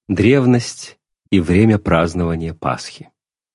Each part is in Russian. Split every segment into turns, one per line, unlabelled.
Древность и время празднования Пасхи.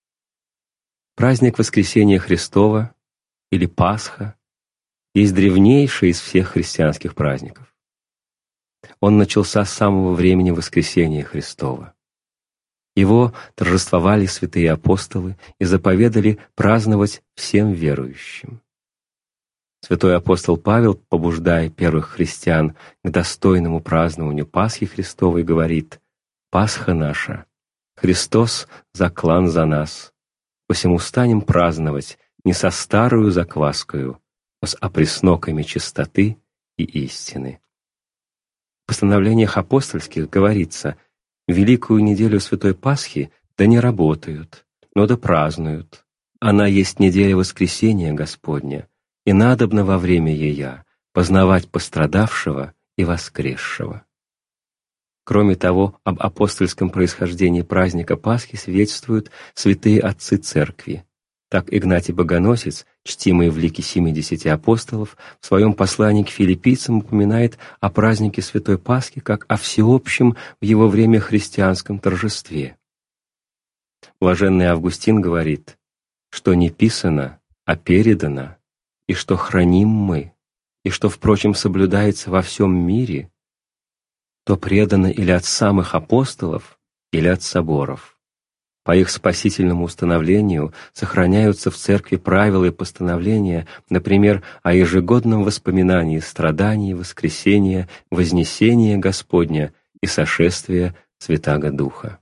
Праздник Воскресения Христова или Пасха есть древнейший из всех христианских праздников. Он начался с самого времени Воскресения Христова. Его торжествовали святые апостолы и заповедали праздновать всем верующим. Святой апостол Павел, побуждая первых христиан к достойному празднованию Пасхи Христовой, говорит: «Пасха наша, Христос заклан за нас, посему станем праздновать не со старую закваскою, но с опресноками чистоты и истины». В постановлениях апостольских говорится: «Великую неделю Святой Пасхи да не работают, но да празднуют. Она есть неделя Воскресения Господня, и надобно во время ея познавать пострадавшего и воскресшего». Кроме того, об апостольском происхождении праздника Пасхи свидетельствуют святые отцы Церкви. Так Игнатий Богоносец, чтимый в лике 70 апостолов, в своем послании к филиппийцам упоминает о празднике Святой Пасхи как о всеобщем в его время христианском торжестве. Блаженный Августин говорит, что не писано, а передано, и что храним мы, и что, впрочем, соблюдается во всем мире, то предано или от самых апостолов, или от соборов. По их спасительному установлению сохраняются в Церкви правила и постановления, например, о ежегодном воспоминании страданий, воскресения, вознесения Господня и сошествия Святаго Духа.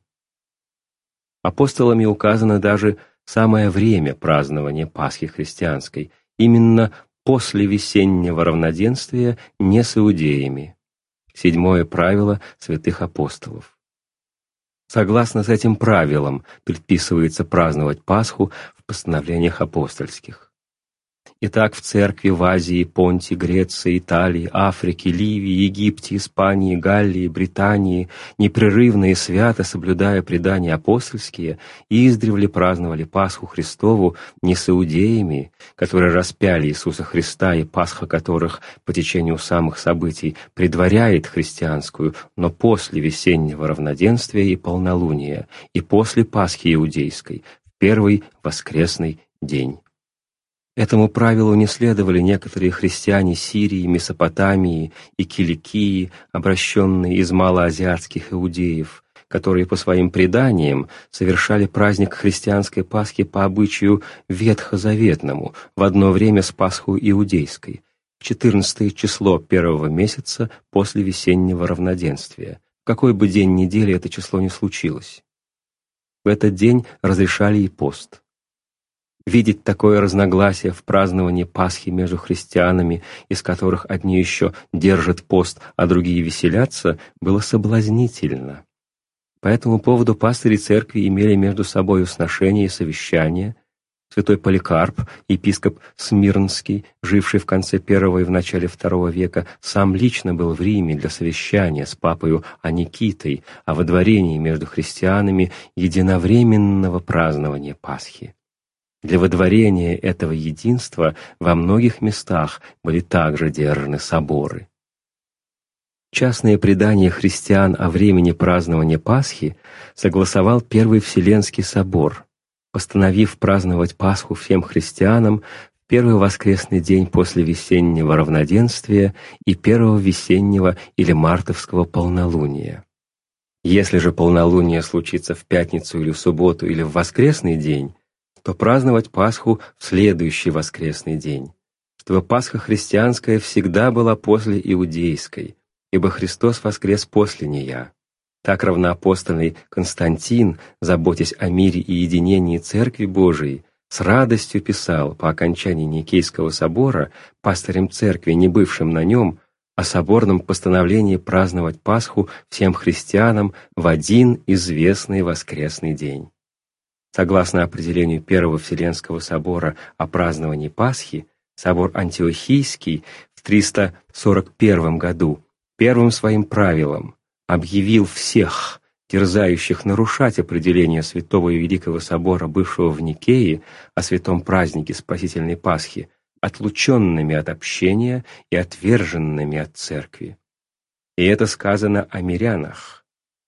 Апостолами указано даже самое время празднования Пасхи христианской, именно после весеннего равноденствия не с иудеями. 7 правило святых апостолов. Согласно с этим правилом предписывается праздновать Пасху в постановлениях апостольских. Итак, в Церкви в Азии, Понте, Греции, Италии, Африке, Ливии, Египте, Испании, Галлии, Британии, непрерывно и свято соблюдая предания апостольские, издревле праздновали Пасху Христову не с иудеями, которые распяли Иисуса Христа, и Пасха которых по течению самых событий предваряет христианскую, но после весеннего равноденствия и полнолуния, и после Пасхи иудейской, в первый воскресный день. Этому правилу не следовали некоторые христиане Сирии, Месопотамии и Киликии, обращенные из малоазиатских иудеев, которые по своим преданиям совершали праздник христианской Пасхи по обычаю ветхозаветному в одно время с Пасхой иудейской, в 14 число первого месяца после весеннего равноденствия, в какой бы день недели это число ни случилось. В этот день разрешали и пост. Видеть такое разногласие в праздновании Пасхи между христианами, из которых одни еще держат пост, а другие веселятся, было соблазнительно. По этому поводу пастыри церкви имели между собой сношения и совещания. Святой Поликарп, епископ Смирнский, живший в конце I и в начале II века, сам лично был в Риме для совещания с папою Аникитой о водворении между христианами единовременного празднования Пасхи. Для водворения этого единства во многих местах были также держаны соборы. Частное предание христиан о времени празднования Пасхи согласовал Первый Вселенский собор, постановив праздновать Пасху всем христианам в первый воскресный день после весеннего равноденствия и первого весеннего или мартовского полнолуния. Если же полнолуние случится в пятницу или в субботу или в воскресный день, то праздновать Пасху в следующий воскресный день, чтобы Пасха христианская всегда была после иудейской, ибо Христос воскрес после нея. Так равноапостольный Константин, заботясь о мире и единении Церкви Божией, с радостью писал по окончании Никейского собора пастырям Церкви, не бывшим на нем, о соборном постановлении праздновать Пасху всем христианам в один известный воскресный день. Согласно определению Первого Вселенского собора о праздновании Пасхи, собор Антиохийский в 341 году первым своим правилом объявил всех, дерзающих нарушать определение Святого и Великого Собора, бывшего в Никее, о святом празднике Спасительной Пасхи, отлученными от общения и отверженными от Церкви. И это сказано о мирянах,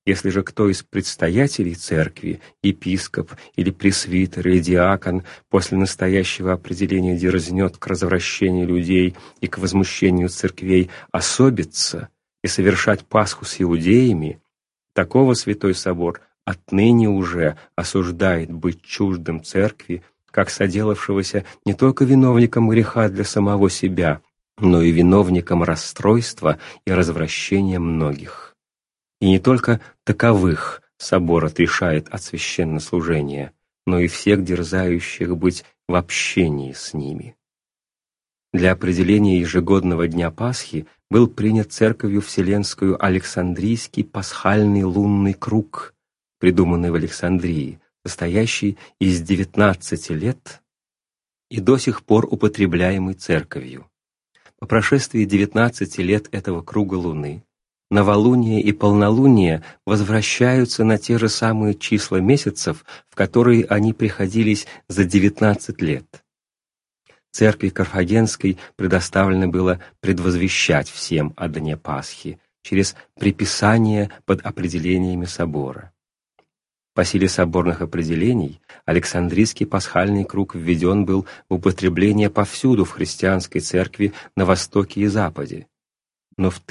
Если же кто из предстоятелей церкви, епископ или пресвитер или диакон, после настоящего определения дерзнет к развращению людей и к возмущению церквей особиться и совершать Пасху с иудеями, такого Святой Собор отныне уже осуждает быть чуждым церкви, как соделавшегося не только виновником греха для самого себя, но и виновником расстройства и развращения многих. И не только таковых собор отрешает от священнослужения, но и всех дерзающих быть в общении с ними. Для определения ежегодного дня Пасхи был принят Церковью Вселенскую Александрийский пасхальный лунный круг, придуманный в Александрии, состоящий из 19 лет и до сих пор употребляемый Церковью. По прошествии 19 лет этого круга Луны новолуние и полнолуние возвращаются на те же самые числа месяцев, в которые они приходились за 19 лет. Церкви Карфагенской предоставлено было предвозвещать всем о дне Пасхи через приписание под определениями собора. По силе соборных определений Александрийский пасхальный круг введен был в употребление повсюду в христианской церкви на Востоке и Западе. Но в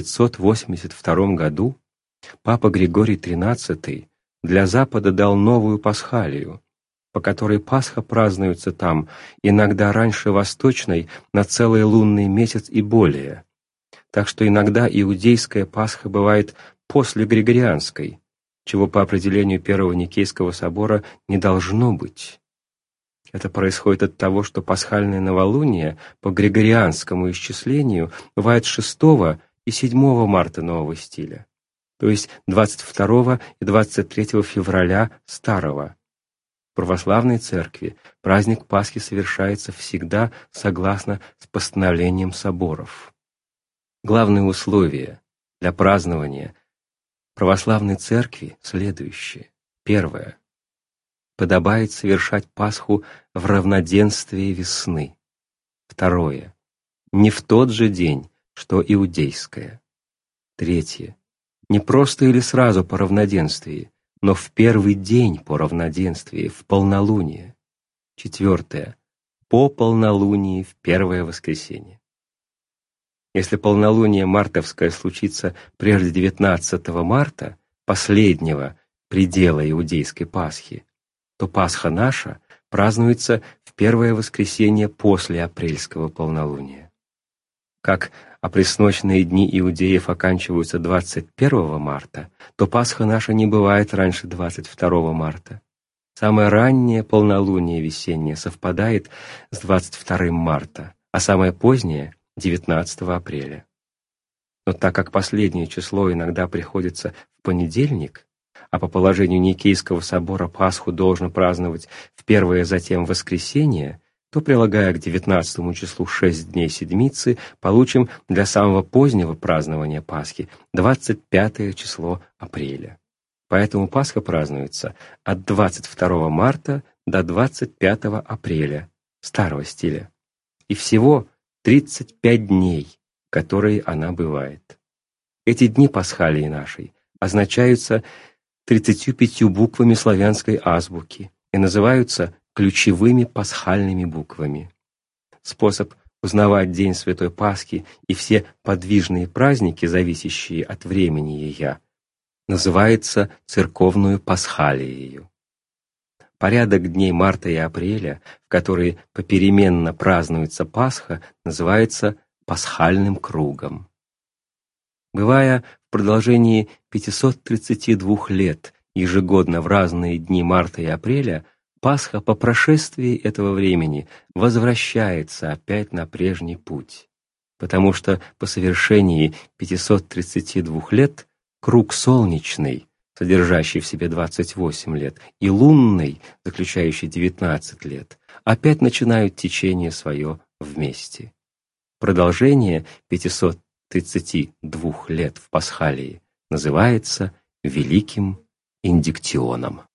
1582 году Папа Григорий XIII для Запада дал новую пасхалию, по которой Пасха празднуется там иногда раньше восточной на целый лунный месяц и более. Так что иногда иудейская Пасха бывает после Григорианской, чего по определению Первого Никейского собора не должно быть. Это происходит от того, что пасхальное новолуние по григорианскому исчислению бывает 6 и 7 марта нового стиля, то есть 22 и 23 февраля старого. В православной церкви праздник Пасхи совершается всегда согласно с постановлением соборов. Главные условия для празднования православной церкви следующие. Первое. Подобает совершать Пасху в равноденствии весны. Второе. Не в тот же день, что иудейская. Третье. Не просто или сразу по равноденствии, но в первый день по равноденствии, в полнолуние. Четвертое. По полнолунии в первое воскресенье. Если полнолуние мартовское случится прежде 19 марта, последнего предела иудейской Пасхи, то Пасха наша празднуется в первое воскресенье после апрельского полнолуния. Как опресночные дни иудеев оканчиваются 21 марта, то Пасха наша не бывает раньше 22 марта. Самое раннее полнолуние весеннее совпадает с 22 марта, а самое позднее — 19 апреля. Но так как последнее число иногда приходится в понедельник, а по положению Никейского собора Пасху должно праздновать в первое, затем воскресенье, то, прилагая к 19 числу 6 дней седмицы, получим для самого позднего празднования Пасхи 25 число апреля. Поэтому Пасха празднуется от 22 марта до 25 апреля старого стиля. И всего 35 дней, которые она бывает. Эти дни Пасхалии нашей означаются 35 буквами славянской азбуки и называются ключевыми пасхальными буквами. Способ узнавать день Святой Пасхи и все подвижные праздники, зависящие от времени ее, называется церковную пасхалией. Порядок дней марта и апреля, в которые попеременно празднуется Пасха, называется пасхальным кругом. Бывая в продолжении 532 лет ежегодно в разные дни марта и апреля, Пасха по прошествии этого времени возвращается опять на прежний путь, потому что по совершении 532 лет круг солнечный, содержащий в себе 28 лет, и лунный, заключающий 19 лет, опять начинают течение свое вместе. Продолжение 532 лет в Пасхалии называется Великим Индиктионом.